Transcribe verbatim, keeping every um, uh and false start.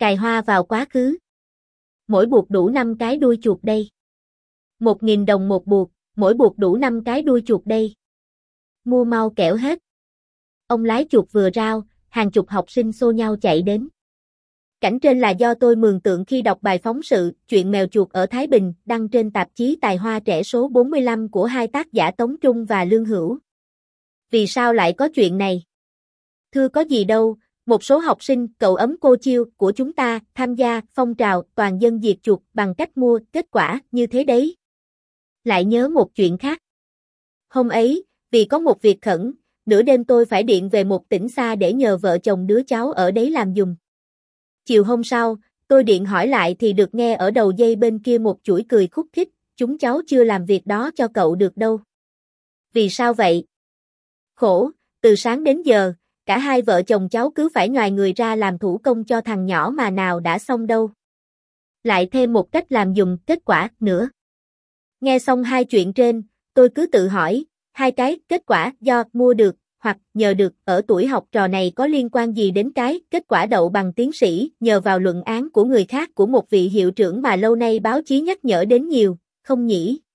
Cài hoa vào quá khứ. Mỗi buộc đủ năm cái đuôi chuột đây. Một nghìn đồng một buộc, mỗi buộc đủ năm cái đuôi chuột đây. Mua mau kẻo hết. Ông lái chuột vừa rao, hàng chục học sinh xô nhau chạy đến. Cảnh trên là do tôi mường tượng khi đọc bài phóng sự Chuyện mèo chuột ở Thái Bình đăng trên tạp chí Tài Hoa Trẻ số bốn mươi lăm của hai tác giả Tống Trung và Lương Hữu. Vì sao lại có chuyện này? Thưa có gì đâu, một số học sinh cậu ấm cô chiêu của chúng ta tham gia phong trào toàn dân diệt chuột bằng cách mua kết quả như thế đấy. Lại nhớ một chuyện khác. Hôm ấy, vì có một việc khẩn, nửa đêm tôi phải điện về một tỉnh xa để nhờ vợ chồng đứa cháu ở đấy làm giùm. Chiều hôm sau, tôi điện hỏi lại thì được nghe ở đầu dây bên kia một chuỗi cười khúc khích, chúng cháu chưa làm việc đó cho cậu được đâu. Vì sao vậy? Khổ, từ sáng đến giờ, cả hai vợ chồng cháu cứ phải nhoài người ra làm thủ công cho thằng nhỏ mà nào đã xong đâu. Lại thêm một cách làm giùm kết quả nữa. Nghe xong hai chuyện trên, tôi cứ tự hỏi, hai cái kết quả do mua được hoặc nhờ được ở tuổi học trò này có liên quan gì đến cái kết quả đậu bằng tiến sĩ nhờ vào luận án của người khác của một vị hiệu trưởng mà lâu nay báo chí nhắc nhở đến nhiều, không nhỉ?